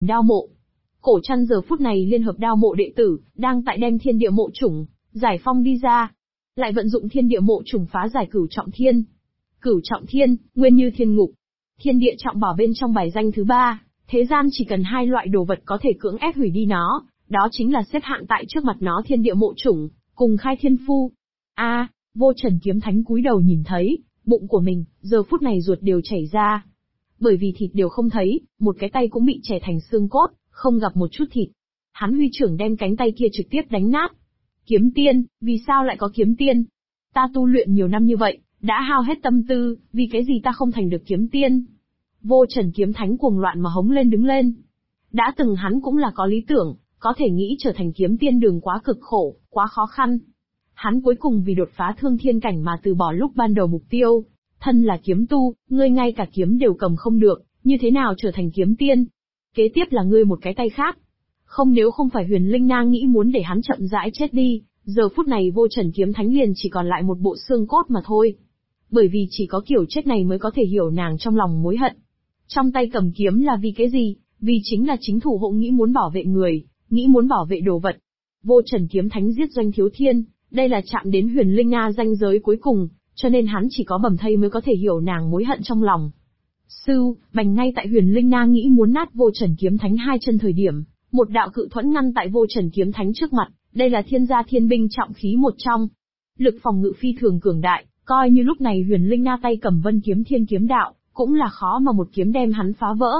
Đao mộ. Cổ Trăn giờ phút này liên hợp đao mộ đệ tử, đang tại đem thiên địa mộ chủng, giải phong đi ra. Lại vận dụng thiên địa mộ chủng phá giải cửu trọng thiên. Cửu trọng thiên, nguyên như thiên ngục. Thiên địa trọng bảo bên trong bài danh thứ 3, thế gian chỉ cần 2 loại đồ vật có thể cưỡng ép hủy đi nó, đó chính là xếp hạng tại trước mặt nó thiên địa mộ chủng, cùng khai thiên phu. Vô Trần Kiếm Thánh cúi đầu nhìn thấy, bụng của mình, giờ phút này ruột đều chảy ra. Bởi vì thịt đều không thấy, một cái tay cũng bị chẻ thành xương cốt, không gặp một chút thịt. Hắn huy trưởng đem cánh tay kia trực tiếp đánh nát. Kiếm tiên, vì sao lại có kiếm tiên? Ta tu luyện nhiều năm như vậy, đã hao hết tâm tư, vì cái gì ta không thành được kiếm tiên? Vô Trần Kiếm Thánh cuồng loạn mà hống lên đứng lên. Đã từng hắn cũng là có lý tưởng, có thể nghĩ trở thành kiếm tiên đường quá cực khổ, quá khó khăn. Hắn cuối cùng vì đột phá thương thiên cảnh mà từ bỏ lúc ban đầu mục tiêu. Thân là kiếm tu, ngươi ngay cả kiếm đều cầm không được, như thế nào trở thành kiếm tiên? Kế tiếp là ngươi một cái tay khác. Không, nếu không phải Huyền Linh Na nghĩ muốn để hắn chậm rãi chết đi, giờ phút này Vô Trần Kiếm Thánh liền chỉ còn lại một bộ xương cốt mà thôi. Bởi vì chỉ có kiểu chết này mới có thể hiểu nàng trong lòng mối hận. Trong tay cầm kiếm là vì cái gì? Vì chính là chính thủ hộ nghĩ muốn bảo vệ người, nghĩ muốn bảo vệ đồ vật. Vô Trần Kiếm Thánh giết Doanh Thiếu Thiên, đây là chạm đến Huyền Linh Na ranh giới cuối cùng, cho nên hắn chỉ có bầm thây mới có thể hiểu nàng mối hận trong lòng. Bành ngay tại Huyền Linh Na nghĩ muốn nát Vô Trần Kiếm Thánh 2 chân thời điểm, một đạo cự thuẫn ngăn tại Vô Trần Kiếm Thánh trước mặt, đây là thiên gia thiên binh trọng khí một trong. Lực phòng ngự phi thường cường đại, coi như lúc này Huyền Linh Na tay cầm Vân Kiếm Thiên kiếm đạo, cũng là khó mà một kiếm đem hắn phá vỡ.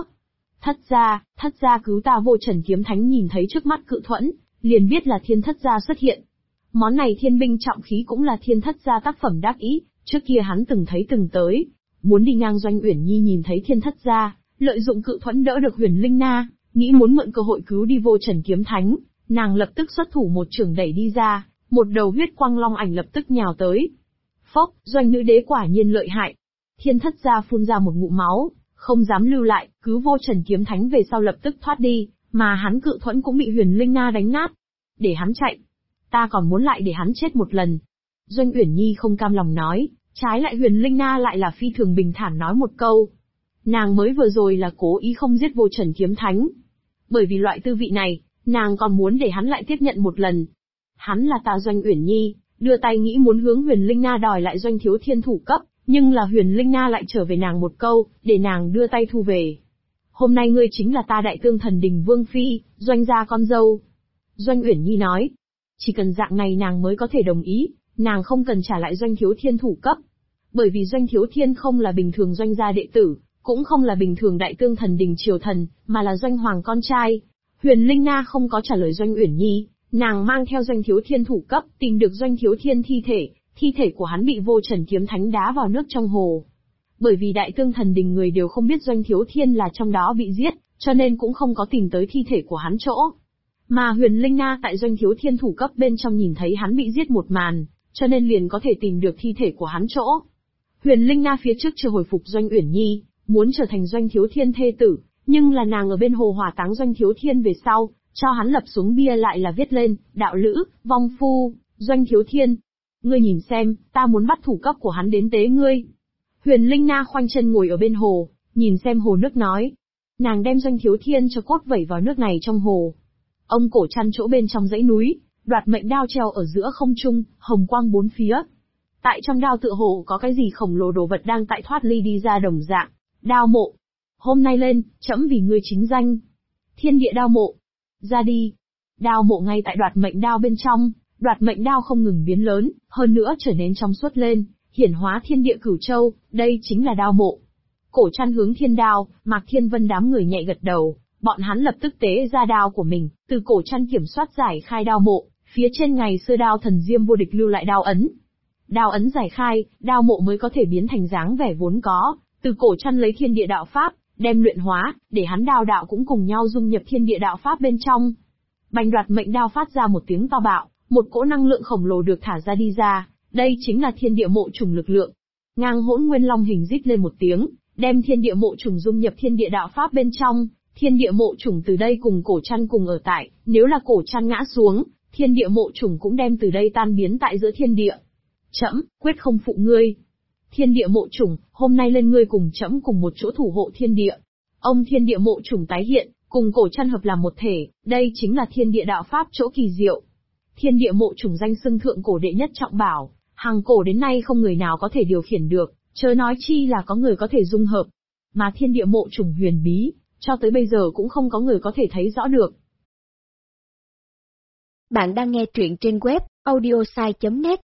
Thất gia cứu ta. Vô Trần Kiếm Thánh nhìn thấy trước mắt cự thuẫn, liền biết là thiên thất gia xuất hiện. Món này thiên binh trọng khí cũng là thiên thất gia tác phẩm đắc ý, trước kia hắn từng thấy từng tới. Muốn đi ngang Doanh Uyển Nhi nhìn thấy thiên thất gia, lợi dụng cự thuẫn đỡ được Huyền Linh Na, nghĩ muốn mượn cơ hội cứu đi Vô Trần Kiếm Thánh, nàng lập tức xuất thủ một chưởng đẩy đi ra, một đầu huyết quang long ảnh lập tức nhào tới. Phốc, Doanh nữ đế quả nhiên lợi hại. Thiên thất gia phun ra một ngụm máu, không dám lưu lại, cứu Vô Trần Kiếm Thánh về sau lập tức thoát đi, mà hắn cự thuẫn cũng bị Huyền Linh Na đánh nát. Để hắn chạy, ta còn muốn lại để hắn chết một lần. Doanh Uyển Nhi không cam lòng nói, trái lại Huyền Linh Na lại là phi thường bình thản nói một câu. Nàng mới vừa rồi là cố ý không giết Vô Trần Kiếm Thánh. Bởi vì loại tư vị này, nàng còn muốn để hắn lại tiếp nhận một lần. Hắn là ta Doanh Uyển Nhi, đưa tay nghĩ muốn hướng Huyền Linh Na đòi lại Doanh Thiếu Thiên thủ cấp, nhưng là Huyền Linh Na lại trở về nàng một câu, để nàng đưa tay thu về. Hôm nay ngươi chính là ta Đại Tương Thần Đình Vương Phi, Doanh gia con dâu. Doanh Uyển Nhi nói, chỉ cần dạng này nàng mới có thể đồng ý, nàng không cần trả lại Doanh Thiếu Thiên thủ cấp. Bởi vì Doanh Thiếu Thiên không là bình thường Doanh gia đệ tử, cũng không là bình thường Đại Tương Thần Đình triều thần, mà là Doanh Hoàng con trai. Huyền Linh Na không có trả lời Doanh Uyển Nhi, nàng mang theo Doanh Thiếu Thiên thủ cấp, tìm được Doanh Thiếu Thiên thi thể của hắn bị Vô Trần Kiếm Thánh đá vào nước trong hồ. Bởi vì Đại Tương Thần Đình người đều không biết Doanh Thiếu Thiên là trong đó bị giết, cho nên cũng không có tìm tới thi thể của hắn chỗ. Mà Huyền Linh Na tại Doanh Thiếu Thiên thủ cấp bên trong nhìn thấy hắn bị giết một màn, cho nên liền có thể tìm được thi thể của hắn chỗ. Huyền Linh Na phía trước chưa hồi phục Doanh Uyển Nhi, muốn trở thành Doanh Thiếu Thiên thê tử, nhưng là nàng ở bên hồ hỏa táng Doanh Thiếu Thiên về sau, cho hắn lập xuống bia lại là viết lên, đạo lữ, vong phu, Doanh Thiếu Thiên. Ngươi nhìn xem, ta muốn bắt thủ cấp của hắn đến tế ngươi. Huyền Linh Na khoanh chân ngồi ở bên hồ, nhìn xem hồ nước nói. Nàng đem Doanh Thiếu Thiên cho cốt vẩy vào nước này trong hồ. Ông Cổ Trăn chỗ bên trong dãy núi, đoạt mệnh đao treo ở giữa không trung, hồng quang bốn phía. Tại trong đao tựa hồ có cái gì khổng lồ đồ vật đang tại thoát ly đi ra đồng dạng. Đao mộ. Hôm nay lên, trẫm vì ngươi chính danh. Thiên địa đao mộ. Ra đi. Đao mộ ngay tại đoạt mệnh đao bên trong, đoạt mệnh đao không ngừng biến lớn, hơn nữa trở nên trong suốt lên, hiển hóa thiên địa cửu châu, đây chính là đao mộ. Cổ Trăn hướng thiên đao, Mạc Thiên Vân đám người nhạy gật đầu, bọn hắn lập tức tế ra đao của mình, từ Cổ Trăn kiểm soát giải khai đao mộ, phía trên ngày xưa đao thần Diêm vô địch lưu lại đao ấn. Đao ấn giải khai, đao mộ mới có thể biến thành dáng vẻ vốn có, từ Cổ Trăn lấy thiên địa đạo pháp, đem luyện hóa, để hắn đao đạo cũng cùng nhau dung nhập thiên địa đạo pháp bên trong. Bành đoạt mệnh đao phát ra một tiếng to bạo, một cỗ năng lượng khổng lồ được thả ra đi ra, đây chính là thiên địa mộ trùng lực lượng. Ngang Hỗn Nguyên Long hình rít lên một tiếng, đem thiên địa mộ trùng dung nhập thiên địa đạo pháp bên trong, thiên địa mộ trùng từ đây cùng Cổ Trăn cùng ở tại, nếu là Cổ Trăn ngã xuống, thiên địa mộ trùng cũng đem từ đây tan biến tại giữa thiên địa. Trẫm quyết không phụ ngươi. Thiên địa mộ trùng, hôm nay lên ngươi cùng trẫm cùng một chỗ thủ hộ thiên địa. Ông thiên địa mộ trùng tái hiện, cùng cổ chân hợp làm một thể, đây chính là thiên địa đạo pháp chỗ kỳ diệu. Thiên địa mộ chủng danh xưng thượng cổ đệ nhất trọng bảo, hàng cổ đến nay không người nào có thể điều khiển được, chớ nói chi là có người có thể dung hợp. Mà thiên địa mộ chủng huyền bí, cho tới bây giờ cũng không có người có thể thấy rõ được. Bạn đang nghe truyện trên web audiosai.net.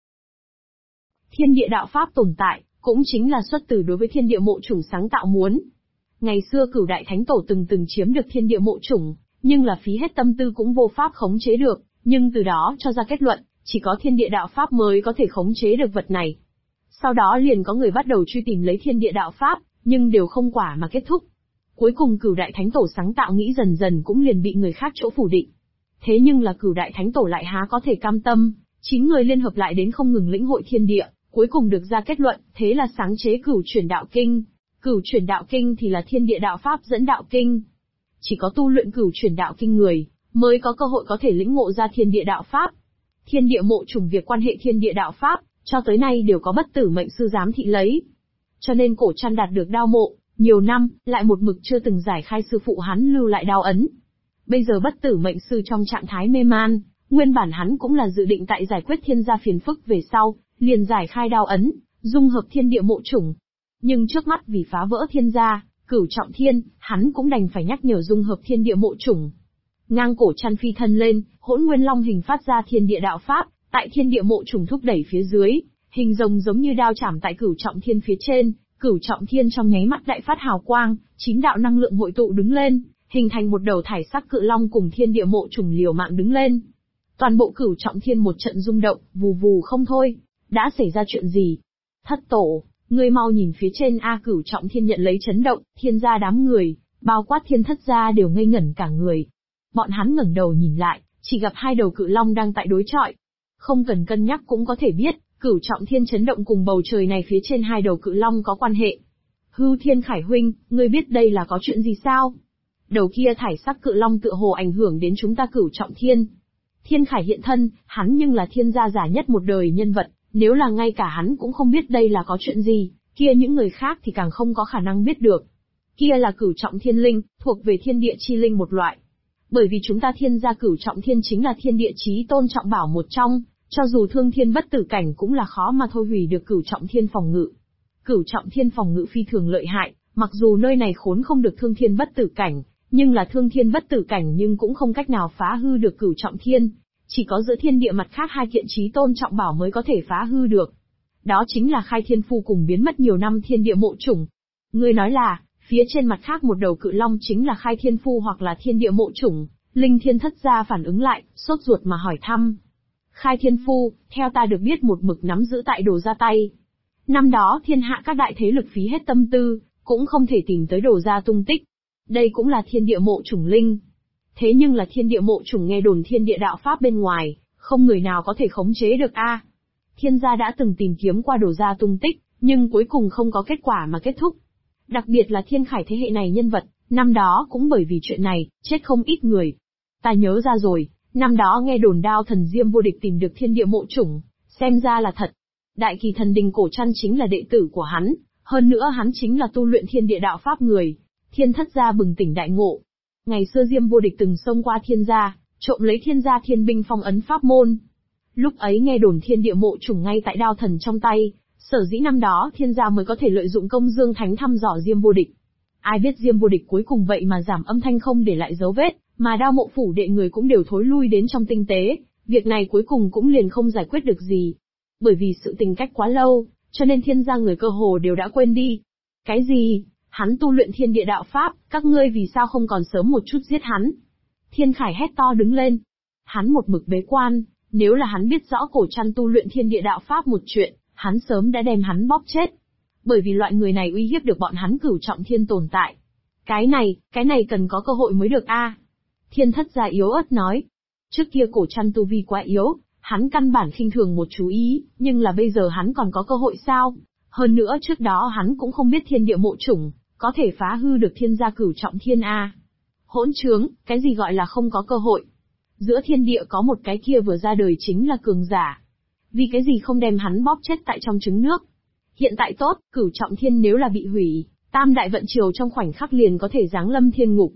Thiên địa đạo pháp tồn tại, cũng chính là xuất từ đối với thiên địa mộ chủng sáng tạo muốn. Ngày xưa Cửu Đại Thánh Tổ từng chiếm được thiên địa mộ chủng, nhưng là phí hết tâm tư cũng vô pháp khống chế được, nhưng từ đó cho ra kết luận, chỉ có thiên địa đạo pháp mới có thể khống chế được vật này. Sau đó liền có người bắt đầu truy tìm lấy thiên địa đạo pháp, nhưng đều không quả mà kết thúc. Cuối cùng Cửu Đại Thánh Tổ sáng tạo nghĩ dần dần cũng liền bị người khác chỗ phủ định. Thế nhưng là Cửu Đại Thánh Tổ lại há có thể cam tâm, 9 người liên hợp lại đến không ngừng lĩnh hội thiên địa, cuối cùng được ra kết luận, thế là sáng chế Cửu Chuyển Đạo Kinh. Cửu Chuyển Đạo Kinh thì là thiên địa đạo pháp dẫn đạo kinh. Chỉ có tu luyện Cửu Chuyển Đạo Kinh người, mới có cơ hội có thể lĩnh ngộ ra thiên địa đạo pháp. Thiên địa mộ chủng việc quan hệ thiên địa đạo pháp, cho tới nay đều có bất tử mệnh sư giám thị lấy. Cho nên cổ trăn đạt được đao mộ, nhiều năm, lại một mực chưa từng giải khai sư phụ hắn lưu lại đao ấn. Bây giờ bất tử mệnh sư trong trạng thái mê man, nguyên bản hắn cũng là dự định tại giải quyết thiên gia phiền phức về sau, liền giải khai đao ấn, dung hợp thiên địa mộ chủng. Nhưng trước mắt vì phá vỡ thiên gia, Cửu Trọng Thiên, hắn cũng đành phải nhắc nhở dung hợp thiên địa mộ chủng. Ngang cổ chăn phi thân lên, Hỗn Nguyên Long hình phát ra thiên địa đạo pháp, tại thiên địa mộ chủng thúc đẩy phía dưới, hình rồng giống như đao chảm tại Cửu Trọng Thiên phía trên, Cửu Trọng Thiên trong nháy mắt đại phát hào quang, 9 đạo năng lượng hội tụ đứng lên, hình thành một đầu thải sắc cự long cùng thiên địa mộ chủng liều mạng đứng lên. Toàn bộ Cửu Trọng Thiên một trận rung động, vù vù không thôi. Đã xảy ra chuyện gì? Thất tổ, ngươi mau nhìn phía trên a. Cửu Trọng Thiên nhận lấy chấn động, thiên gia đám người, bao quát thiên thất gia đều ngây ngẩn cả người. Bọn hắn ngẩng đầu nhìn lại, chỉ gặp 2 đầu cự long đang tại đối chọi. Không cần cân nhắc cũng có thể biết, Cửu Trọng Thiên chấn động cùng bầu trời này phía trên 2 đầu cự long có quan hệ. Hưu Thiên Khải huynh, ngươi biết đây là có chuyện gì sao? Đầu kia thải sắc cự long tựa hồ ảnh hưởng đến chúng ta Cửu Trọng Thiên. Thiên Khải hiện thân, hắn nhưng là thiên gia giả nhất một đời nhân vật, nếu là ngay cả hắn cũng không biết đây là có chuyện gì, kia những người khác thì càng không có khả năng biết được. Kia là Cửu Trọng Thiên linh, thuộc về thiên địa chi linh một loại. Bởi vì chúng ta thiên gia Cửu Trọng Thiên chính là thiên địa chí tôn trọng bảo một trong, cho dù thương thiên bất tử cảnh cũng là khó mà thôi hủy được Cửu Trọng Thiên phòng ngự. Cửu Trọng Thiên phòng ngự phi thường lợi hại, mặc dù nơi này khốn không được thương thiên bất tử cảnh, nhưng là thương thiên bất tử cảnh nhưng cũng không cách nào phá hư được Cửu Trọng Thiên. Chỉ có giữa thiên địa mặt khác 2 kiện chí tôn trọng bảo mới có thể phá hư được. Đó chính là Khai Thiên Phu cùng biến mất nhiều năm thiên địa mộ chủng. Ngươi nói là, phía trên mặt khác một đầu cự long chính là Khai Thiên Phu hoặc là thiên địa mộ chủng. Linh Thiên Thất gia phản ứng lại, sốt ruột mà hỏi thăm. Khai Thiên Phu, theo ta được biết một mực nắm giữ tại Đồ gia tay. Năm đó thiên hạ các đại thế lực phí hết tâm tư, cũng không thể tìm tới Đồ gia tung tích. Đây cũng là thiên địa mộ chủng linh. Thế nhưng là thiên địa mộ chủng nghe đồn thiên địa đạo pháp bên ngoài, không người nào có thể khống chế được a. Thiên gia đã từng tìm kiếm qua Đồ gia tung tích, nhưng cuối cùng không có kết quả mà kết thúc. Đặc biệt là Thiên Khải thế hệ này nhân vật, năm đó cũng bởi vì chuyện này, chết không ít người. Ta nhớ ra rồi, năm đó nghe đồn Đao Thần Diêm vô địch tìm được thiên địa mộ chủng, xem ra là thật. Đại Kỳ Thần Đình Cổ Trăn chính là đệ tử của hắn, hơn nữa hắn chính là tu luyện thiên địa đạo pháp người. Thiên Thất gia bừng tỉnh đại ngộ. Ngày xưa Diêm vô địch từng xông qua thiên gia, trộm lấy thiên gia thiên binh phong ấn pháp môn. Lúc ấy nghe đồn thiên địa mộ chủng ngay tại Đao Thần trong tay, sở dĩ năm đó thiên gia mới có thể lợi dụng công dương thánh thăm dò Diêm vô địch. Ai biết Diêm vô địch cuối cùng vậy mà giảm âm thanh không để lại dấu vết, mà Đao mộ phủ đệ người cũng đều thối lui đến trong tinh tế, việc này cuối cùng cũng liền không giải quyết được gì. Bởi vì sự tình cách quá lâu, cho nên thiên gia người cơ hồ đều đã quên đi. Cái gì? Hắn tu luyện thiên địa đạo pháp, các ngươi vì sao không còn sớm một chút giết hắn? Thiên Khải hét to đứng lên. Hắn một mực bế quan, nếu là hắn biết rõ Cổ Trăn tu luyện thiên địa đạo pháp một chuyện, hắn sớm đã đem hắn bóp chết. Bởi vì loại người này uy hiếp được bọn hắn Cửu Trọng Thiên tồn tại. Cái này cần có cơ hội mới được a. Thiên Thất gia yếu ớt nói. Trước kia Cổ Trăn tu vi quá yếu, hắn căn bản khinh thường một chú ý, nhưng là bây giờ hắn còn có cơ hội sao? Hơn nữa trước đó hắn cũng không biết thiên địa mộ chủng, có thể phá hư được thiên gia Cửu Trọng Thiên a. Hỗn trướng, cái gì gọi là không có cơ hội? Giữa thiên địa có một cái kia vừa ra đời chính là cường giả. Vì cái gì không đem hắn bóp chết tại trong trứng nước? Hiện tại tốt, Cửu Trọng Thiên nếu là bị hủy, Tam đại vận triều trong khoảnh khắc liền có thể giáng lâm thiên ngục.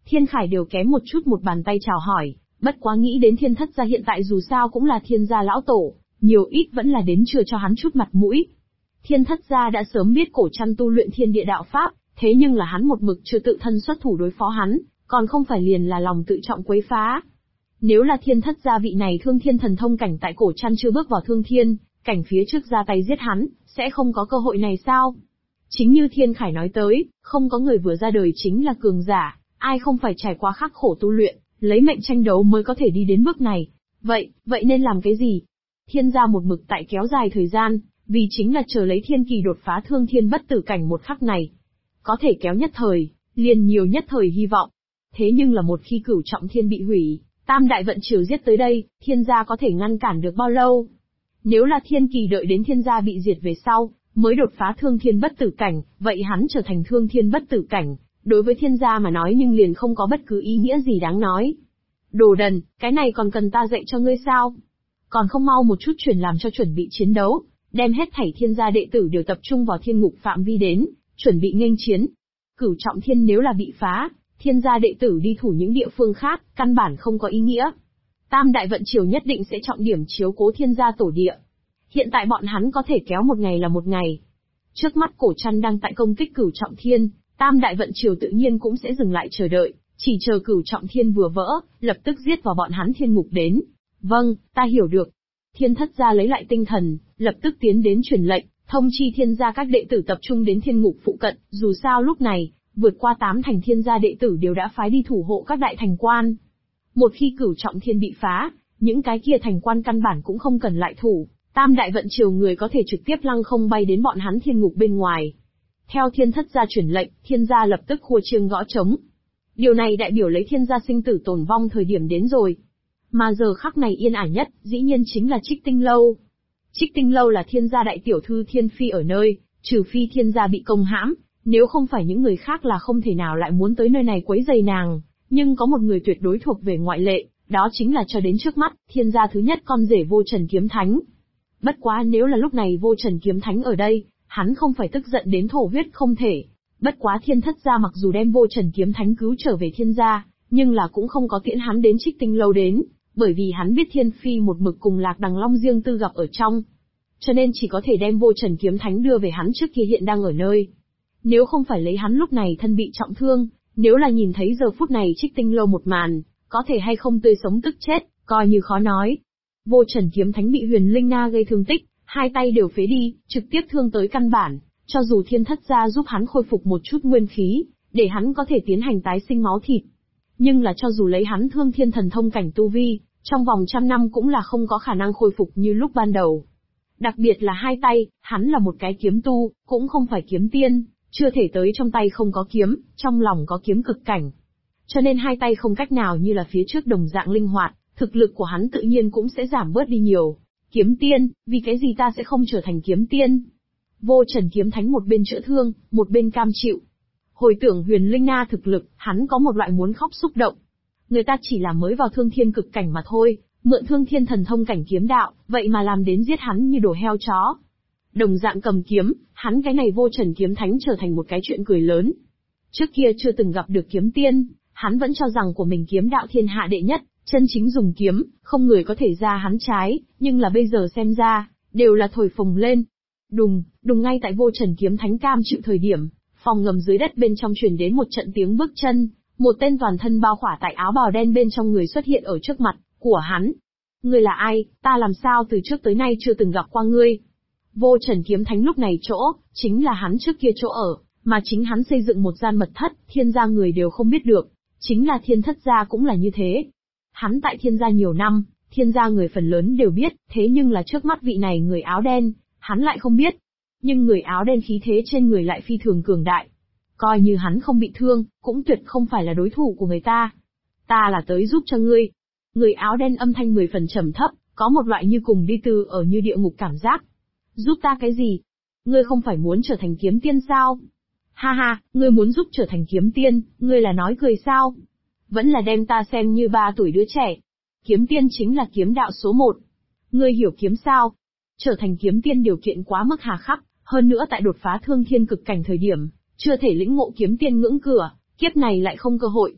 Thiên Khải đều kém một chút một bàn tay chào hỏi, bất quá nghĩ đến Thiên Thất gia hiện tại dù sao cũng là Thiên gia lão tổ, nhiều ít vẫn là đến chưa cho hắn chút mặt mũi. Thiên Thất gia đã sớm biết Cổ Trăn tu luyện Thiên Địa đạo pháp, thế nhưng là hắn một mực chưa tự thân xuất thủ đối phó hắn, còn không phải liền là lòng tự trọng quấy phá. Nếu là Thiên Thất gia vị này thương thiên thần thông cảnh tại Cổ Trăn chưa bước vào thương thiên cảnh phía trước ra tay giết hắn, sẽ không có cơ hội này sao? Chính như Thiên Khải nói tới, không có người vừa ra đời chính là cường giả, ai không phải trải qua khắc khổ tu luyện, lấy mệnh tranh đấu mới có thể đi đến bước này. Vậy nên làm cái gì? Thiên gia một mực tại kéo dài thời gian, vì chính là chờ lấy thiên kỳ đột phá thương thiên bất tử cảnh một khắc này. Có thể kéo nhất thời, liền nhiều nhất thời hy vọng. Thế nhưng là một khi Cửu Trọng Thiên bị hủy, Tam Đại Vận Triều giết tới đây, Thiên gia có thể ngăn cản được bao lâu? Nếu là thiên kỳ đợi đến Thiên gia bị diệt về sau, mới đột phá thương thiên bất tử cảnh, vậy hắn trở thành thương thiên bất tử cảnh, đối với Thiên gia mà nói nhưng liền không có bất cứ ý nghĩa gì đáng nói. Đồ đần, cái này còn cần ta dạy cho ngươi sao? Còn không mau một chút chuyển làm cho chuẩn bị chiến đấu, đem hết thảy Thiên gia đệ tử đều tập trung vào thiên ngục phạm vi đến, chuẩn bị nghênh chiến. Cửu Trọng Thiên nếu là bị phá, Thiên gia đệ tử đi thủ những địa phương khác, căn bản không có ý nghĩa. Tam Đại Vận Triều nhất định sẽ trọng điểm chiếu cố Thiên gia tổ địa. Hiện tại bọn hắn có thể kéo một ngày là một ngày. Trước mắt Cổ Trăn đang tại công kích Cửu Trọng Thiên, Tam Đại Vận Triều tự nhiên cũng sẽ dừng lại chờ đợi, chỉ chờ Cửu Trọng Thiên vừa vỡ, lập tức giết vào bọn hắn thiên ngục đến. Vâng, ta hiểu được. Thiên Thất gia lấy lại tinh thần, lập tức tiến đến truyền lệnh, thông chi Thiên gia các đệ tử tập trung đến thiên ngục phụ cận, dù sao lúc này, vượt qua 8 thành Thiên gia đệ tử đều đã phái đi thủ hộ các đại thành quan. Một khi Cửu Trọng Thiên bị phá, những cái kia thành quan căn bản cũng không cần lại thủ, Tam Đại Vận Triều người có thể trực tiếp lăng không bay đến bọn hắn thiên ngục bên ngoài. Theo Thiên Thất gia truyền lệnh, Thiên gia lập tức khua chiêng gõ trống. Điều này đại biểu lấy Thiên gia sinh tử tồn vong thời điểm đến rồi. Mà giờ khắc này yên ả nhất, dĩ nhiên chính là Trích Tinh Lâu. Trích Tinh Lâu là Thiên gia đại tiểu thư Thiên Phi ở nơi, trừ phi Thiên gia bị công hãm, nếu không phải những người khác là không thể nào lại muốn tới nơi này quấy rầy nàng. Nhưng có một người tuyệt đối thuộc về ngoại lệ, đó chính là cho đến trước mắt, Thiên gia thứ nhất con rể Vô Trần Kiếm Thánh. Bất quá nếu là lúc này Vô Trần Kiếm Thánh ở đây, hắn không phải tức giận đến thổ huyết không thể. Bất quá Thiên Thất gia mặc dù đem Vô Trần Kiếm Thánh cứu trở về Thiên gia, nhưng là cũng không có tiễn hắn đến Trích Tinh Lâu đến, bởi vì hắn biết Thiên Phi một mực cùng Lạc Đằng Long riêng tư gặp ở trong. Cho nên chỉ có thể đem Vô Trần Kiếm Thánh đưa về hắn trước kia hiện đang ở nơi. Nếu không phải lấy hắn lúc này thân bị trọng thương, nếu là nhìn thấy giờ phút này Trích Tinh Lâu một màn, có thể hay không tươi sống tức chết, coi như khó nói. Vô Trần Kiếm Thánh bị Huyền Linh Na gây thương tích, hai tay đều phế đi, trực tiếp thương tới căn bản, cho dù Thiên Thất gia giúp hắn khôi phục một chút nguyên khí, để hắn có thể tiến hành tái sinh máu thịt. Nhưng là cho dù lấy hắn thương thiên thần thông cảnh tu vi, trong vòng 100 năm cũng là không có khả năng khôi phục như lúc ban đầu. Đặc biệt là hai tay, hắn là một cái kiếm tu, cũng không phải kiếm tiên, chưa thể tới trong tay không có kiếm, trong lòng có kiếm cực cảnh. Cho nên hai tay không cách nào như là phía trước đồng dạng linh hoạt, thực lực của hắn tự nhiên cũng sẽ giảm bớt đi nhiều. Kiếm tiên, vì cái gì ta sẽ không trở thành kiếm tiên? Vô Trần Kiếm Thánh một bên chữa thương, một bên cam chịu. Hồi tưởng Huyền Linh Na thực lực, hắn có một loại muốn khóc xúc động. Người ta chỉ là mới vào thương thiên cực cảnh mà thôi, mượn thương thiên thần thông cảnh kiếm đạo, vậy mà làm đến giết hắn như đồ heo chó. Đồng dạng cầm kiếm, hắn cái này Vô Trần Kiếm Thánh trở thành một cái chuyện cười lớn. Trước kia chưa từng gặp được kiếm tiên, hắn vẫn cho rằng của mình kiếm đạo thiên hạ đệ nhất, chân chính dùng kiếm, không người có thể ra hắn trái, nhưng là bây giờ xem ra, đều là thổi phồng lên. Đùng, đùng ngay tại Vô Trần Kiếm Thánh cam chịu thời điểm, phòng ngầm dưới đất bên trong truyền đến một trận tiếng bước chân, một tên toàn thân bao khỏa tại áo bào đen bên trong người xuất hiện ở trước mặt của hắn. Ngươi là ai, ta làm sao từ trước tới nay chưa từng gặp qua ngươi? Vô Trần Kiếm Thánh lúc này chỗ, chính là hắn trước kia chỗ ở, mà chính hắn xây dựng một gian mật thất, Thiên gia người đều không biết được, chính là Thiên Thất gia cũng là như thế. Hắn tại Thiên gia nhiều năm, Thiên gia người phần lớn đều biết, thế nhưng là trước mắt vị này người áo đen, hắn lại không biết. Nhưng người áo đen khí thế trên người lại phi thường cường đại. Coi như hắn không bị thương, cũng tuyệt không phải là đối thủ của người ta. Ta là tới giúp cho ngươi. Người áo đen âm thanh 10 phần trầm thấp, có một loại như cùng đi từ ở như địa ngục cảm giác. Giúp ta cái gì? Ngươi không phải muốn trở thành kiếm tiên sao? Ha ha, ngươi muốn giúp trở thành kiếm tiên, ngươi là nói cười sao? Vẫn là đem ta xem như 3 tuổi đứa trẻ. Kiếm tiên chính là kiếm đạo số 1. Ngươi hiểu kiếm sao? Trở thành kiếm tiên điều kiện quá mức hà khắc, hơn nữa tại đột phá thương thiên cực cảnh thời điểm, chưa thể lĩnh ngộ kiếm tiên ngưỡng cửa, kiếp này lại không cơ hội.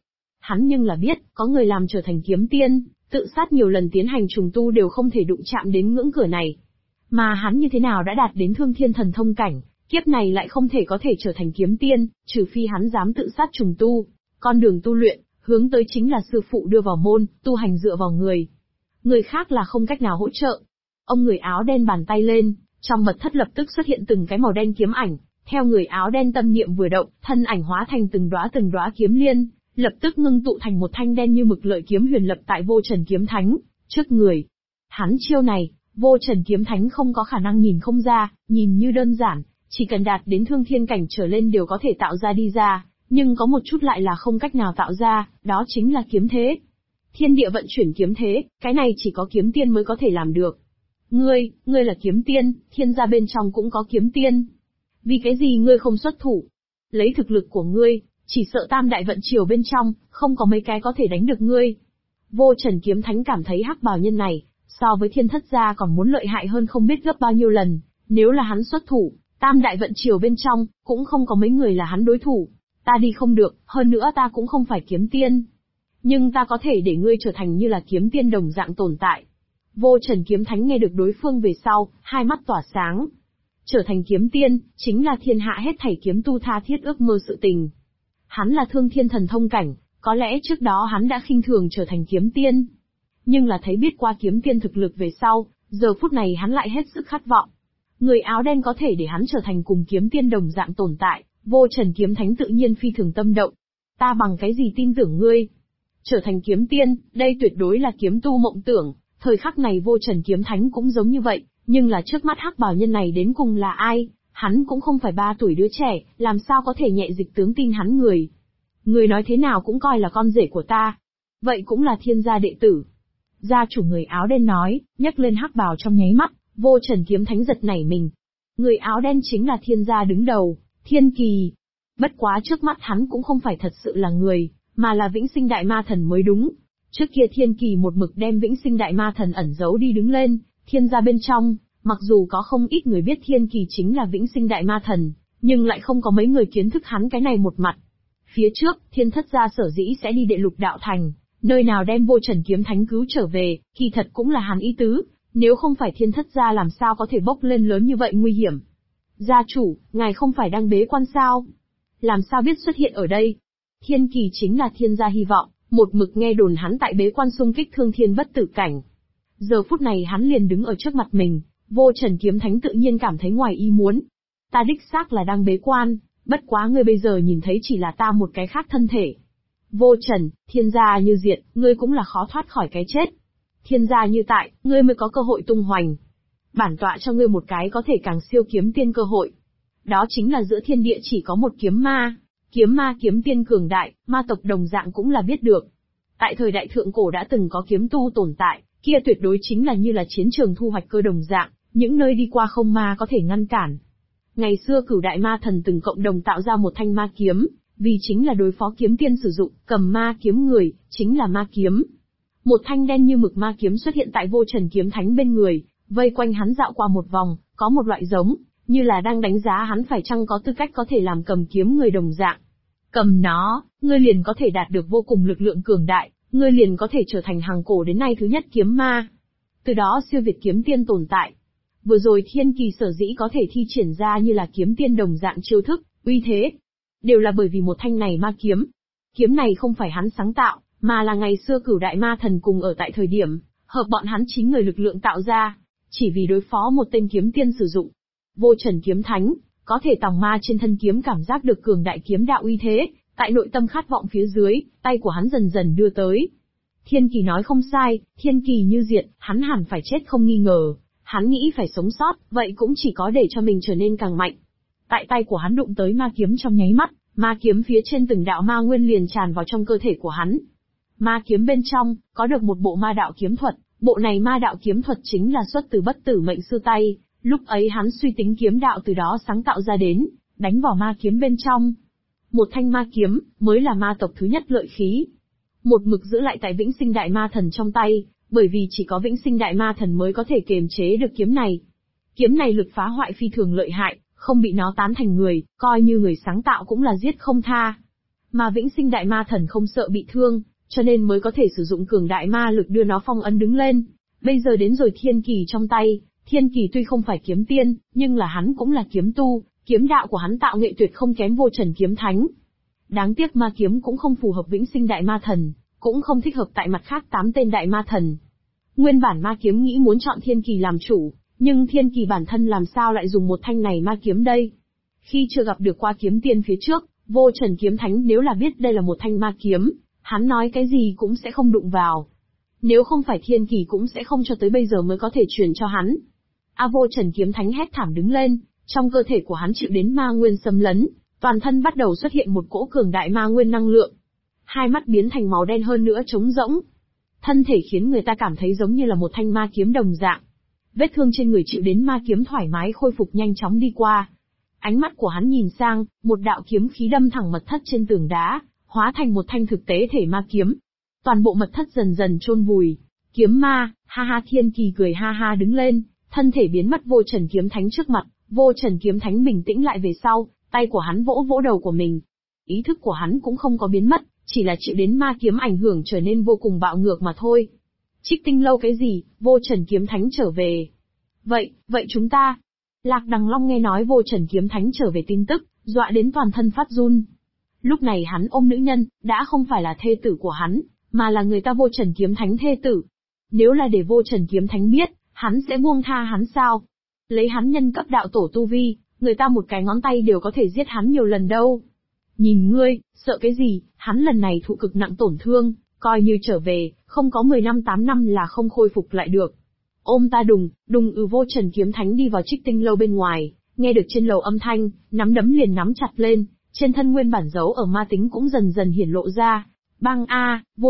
Hắn nhưng là biết, có người làm trở thành kiếm tiên, tự sát nhiều lần tiến hành trùng tu đều không thể đụng chạm đến ngưỡng cửa này. Mà hắn như thế nào đã đạt đến thương thiên thần thông cảnh, kiếp này lại không thể có thể trở thành kiếm tiên, trừ phi hắn dám tự sát trùng tu. Con đường tu luyện, hướng tới chính là sư phụ đưa vào môn, tu hành dựa vào người. Người khác là không cách nào hỗ trợ. Ông người áo đen bàn tay lên, trong mật thất lập tức xuất hiện từng cái màu đen kiếm ảnh, theo người áo đen tâm niệm vừa động, thân ảnh hóa thành từng đóa kiếm liên, lập tức ngưng tụ thành một thanh đen như mực lợi kiếm huyền lập tại Vô Trần Kiếm Thánh trước người. Hắn chiêu này, Vô Trần Kiếm Thánh không có khả năng nhìn không ra, nhìn như đơn giản, chỉ cần đạt đến thương thiên cảnh trở lên đều có thể tạo ra đi ra, nhưng có một chút lại là không cách nào tạo ra, đó chính là kiếm thế. Thiên địa vận chuyển kiếm thế, cái này chỉ có kiếm tiên mới có thể làm được. Ngươi là kiếm tiên, thiên gia bên trong cũng có kiếm tiên. Vì cái gì ngươi không xuất thủ? Lấy thực lực của ngươi, chỉ sợ tam đại vận triều bên trong, không có mấy cái có thể đánh được ngươi. Vô Trần Kiếm Thánh cảm thấy hắc bào nhân này, so với thiên thất gia còn muốn lợi hại hơn không biết gấp bao nhiêu lần, nếu là hắn xuất thủ, tam đại vận triều bên trong, cũng không có mấy người là hắn đối thủ. Ta đi không được, hơn nữa ta cũng không phải kiếm tiên. Nhưng ta có thể để ngươi trở thành như là kiếm tiên đồng dạng tồn tại. Vô Trần Kiếm Thánh nghe được đối phương về sau, hai mắt tỏa sáng. Trở thành kiếm tiên, chính là thiên hạ hết thảy kiếm tu tha thiết ước mơ sự tình. Hắn là thương thiên thần thông cảnh, có lẽ trước đó hắn đã khinh thường trở thành kiếm tiên. Nhưng là thấy biết qua kiếm tiên thực lực về sau, giờ phút này hắn lại hết sức khát vọng. Người áo đen có thể để hắn trở thành cùng kiếm tiên đồng dạng tồn tại, Vô Trần Kiếm Thánh tự nhiên phi thường tâm động. Ta bằng cái gì tin tưởng ngươi? Trở thành kiếm tiên, đây tuyệt đối là kiếm tu mộng tưởng, thời khắc này Vô Trần Kiếm Thánh cũng giống như vậy, nhưng là trước mắt hắc bào nhân này đến cùng là ai? Hắn cũng không phải 3 tuổi đứa trẻ, làm sao có thể nhẹ dịch tướng tin hắn người. Người nói thế nào cũng coi là con rể của ta. Vậy cũng là thiên gia đệ tử. Gia chủ người áo đen nói, nhấc lên hắc bào trong nháy mắt, Vô Trần Kiếm Thánh giật nảy mình. Người áo đen chính là thiên gia đứng đầu, Thiên Kỳ. Bất quá trước mắt hắn cũng không phải thật sự là người, mà là Vĩnh Sinh Đại Ma Thần mới đúng. Trước kia Thiên Kỳ một mực đem Vĩnh Sinh Đại Ma Thần ẩn giấu đi đứng lên, thiên gia bên trong, mặc dù có không ít người biết Thiên Kỳ chính là Vĩnh Sinh Đại Ma Thần, nhưng lại không có mấy người kiến thức hắn cái này một mặt. Phía trước, thiên thất gia sở dĩ sẽ đi Đệ Lục Đạo Thành, nơi nào đem Vô Trần Kiếm Thánh cứu trở về, kỳ thật cũng là hắn ý tứ, nếu không phải thiên thất gia làm sao có thể bốc lên lớn như vậy nguy hiểm. Gia chủ, ngài không phải đang bế quan sao? Làm sao biết xuất hiện ở đây? Thiên Kỳ chính là thiên gia hy vọng, một mực nghe đồn hắn tại bế quan xung kích thương thiên bất tử cảnh. Giờ phút này hắn liền đứng ở trước mặt mình, Vô Trần Kiếm Thánh tự nhiên cảm thấy ngoài ý muốn. Ta đích xác là đang bế quan, bất quá ngươi bây giờ nhìn thấy chỉ là ta một cái khác thân thể. Vô Trần, thiên gia như diệt, ngươi cũng là khó thoát khỏi cái chết. Thiên gia như tại, ngươi mới có cơ hội tung hoành. Bản tọa cho ngươi một cái có thể càng siêu kiếm tiên cơ hội. Đó chính là giữa thiên địa chỉ có một kiếm ma. Kiếm ma kiếm tiên cường đại, ma tộc đồng dạng cũng là biết được. Tại thời đại thượng cổ đã từng có kiếm tu tồn tại, kia tuyệt đối chính là như là chiến trường thu hoạch cơ đồng dạng, những nơi đi qua không ma có thể ngăn cản. Ngày xưa Cửu Đại Ma Thần từng cộng đồng tạo ra một thanh ma kiếm, vì chính là đối phó kiếm tiên sử dụng, cầm ma kiếm người, chính là ma kiếm. Một thanh đen như mực ma kiếm xuất hiện tại Vô Trần Kiếm Thánh bên người, vây quanh hắn dạo qua một vòng, có một loại giống, như là đang đánh giá hắn phải chăng có tư cách có thể làm cầm kiếm người đồng dạng. Cầm nó, ngươi liền có thể đạt được vô cùng lực lượng cường đại, ngươi liền có thể trở thành hàng cổ đến nay thứ nhất kiếm ma. Từ đó siêu việt kiếm tiên tồn tại. Vừa rồi Thiên Kỳ sở dĩ có thể thi triển ra như là kiếm tiên đồng dạng chiêu thức, uy thế, đều là bởi vì một thanh này ma kiếm. Kiếm này không phải hắn sáng tạo, mà là ngày xưa Cửu Đại Ma Thần cùng ở tại thời điểm, hợp bọn hắn 9 người lực lượng tạo ra, chỉ vì đối phó một tên kiếm tiên sử dụng. Vô Trần Kiếm Thánh, có thể tòng ma trên thân kiếm cảm giác được cường đại kiếm đạo uy thế, tại nội tâm khát vọng phía dưới, tay của hắn dần dần đưa tới. Thiên Kỳ nói không sai, Thiên Kỳ như diệt, hắn hẳn phải chết không nghi ngờ. Hắn nghĩ phải sống sót, vậy cũng chỉ có để cho mình trở nên càng mạnh. Tại tay của hắn đụng tới ma kiếm trong nháy mắt, ma kiếm phía trên từng đạo ma nguyên liền tràn vào trong cơ thể của hắn. Ma kiếm bên trong, có được một bộ ma đạo kiếm thuật, bộ này ma đạo kiếm thuật chính là xuất từ Bất Tử Mệnh Sư tay, lúc ấy hắn suy tính kiếm đạo từ đó sáng tạo ra đến, đánh vào ma kiếm bên trong. Một thanh ma kiếm, mới là ma tộc thứ nhất lợi khí. Một mực giữ lại tại Vĩnh Sinh Đại Ma Thần trong tay, bởi vì chỉ có Vĩnh Sinh Đại Ma Thần mới có thể kiềm chế được kiếm này. Kiếm này lực phá hoại phi thường lợi hại, không bị nó tán thành người, coi như người sáng tạo cũng là giết không tha. Mà Vĩnh Sinh Đại Ma Thần không sợ bị thương, cho nên mới có thể sử dụng cường đại ma lực đưa nó phong ấn đứng lên. Bây giờ đến rồi thiên kỳ trong tay, thiên kỳ tuy không phải kiếm tiên, nhưng là hắn cũng là kiếm tu, kiếm đạo của hắn tạo nghệ tuyệt không kém Vô Trần Kiếm Thánh. Đáng tiếc ma kiếm cũng không phù hợp Vĩnh Sinh Đại Ma Thần, cũng không thích hợp tại mặt khác 8 tên Đại Ma Thần. Nguyên bản ma kiếm nghĩ muốn chọn thiên kỳ làm chủ, nhưng thiên kỳ bản thân làm sao lại dùng một thanh này ma kiếm đây? Khi chưa gặp được qua kiếm tiên phía trước, Vô Trần Kiếm Thánh nếu là biết đây là một thanh ma kiếm, hắn nói cái gì cũng sẽ không đụng vào. Nếu không phải thiên kỳ cũng sẽ không cho tới bây giờ mới có thể truyền cho hắn. Vô Trần Kiếm Thánh hét thảm đứng lên, trong cơ thể của hắn chịu đến ma nguyên xâm lấn, toàn thân bắt đầu xuất hiện một cỗ cường đại ma nguyên năng lượng. Hai mắt biến thành màu đen hơn nữa trống rỗng. Thân thể khiến người ta cảm thấy giống như là một thanh ma kiếm đồng dạng. Vết thương trên người chịu đến ma kiếm thoải mái khôi phục nhanh chóng đi qua. Ánh mắt của hắn nhìn sang, một đạo kiếm khí đâm thẳng mật thất trên tường đá, hóa thành một thanh thực tế thể ma kiếm. Toàn bộ mật thất dần dần chôn vùi. Kiếm ma, ha ha, thiên kỳ cười ha ha đứng lên, thân thể biến mất Vô Trần Kiếm Thánh trước mặt. Vô Trần Kiếm Thánh bình tĩnh lại về sau, tay của hắn vỗ vỗ đầu của mình. Ý thức của hắn cũng không có biến mất, chỉ là chịu đến ma kiếm ảnh hưởng trở nên vô cùng bạo ngược mà thôi. Trích Tinh Lâu cái gì, Vô Trần Kiếm Thánh trở về. Vậy chúng ta... Lạc Đằng Long nghe nói Vô Trần Kiếm Thánh trở về tin tức, dọa đến toàn thân phát run. Lúc này hắn ôm nữ nhân, đã không phải là thê tử của hắn, mà là người ta Vô Trần Kiếm Thánh thê tử. Nếu là để Vô Trần Kiếm Thánh biết, hắn sẽ buông tha hắn sao? Lấy hắn nhân cấp đạo tổ tu vi, người ta một cái ngón tay đều có thể giết hắn nhiều lần đâu. Nhìn ngươi, sợ cái gì, hắn lần này thụ cực nặng tổn thương, coi như trở về, không có 10 năm 8 năm là không khôi phục lại được. Ôm ta đùng, Vô Trần Kiếm Thánh đi vào Trích Tinh Lâu bên ngoài, nghe được trên lầu âm thanh, nắm đấm liền nắm chặt lên, trên thân nguyên bản giấu ở ma tính cũng dần dần hiển lộ ra. Bang a, Vô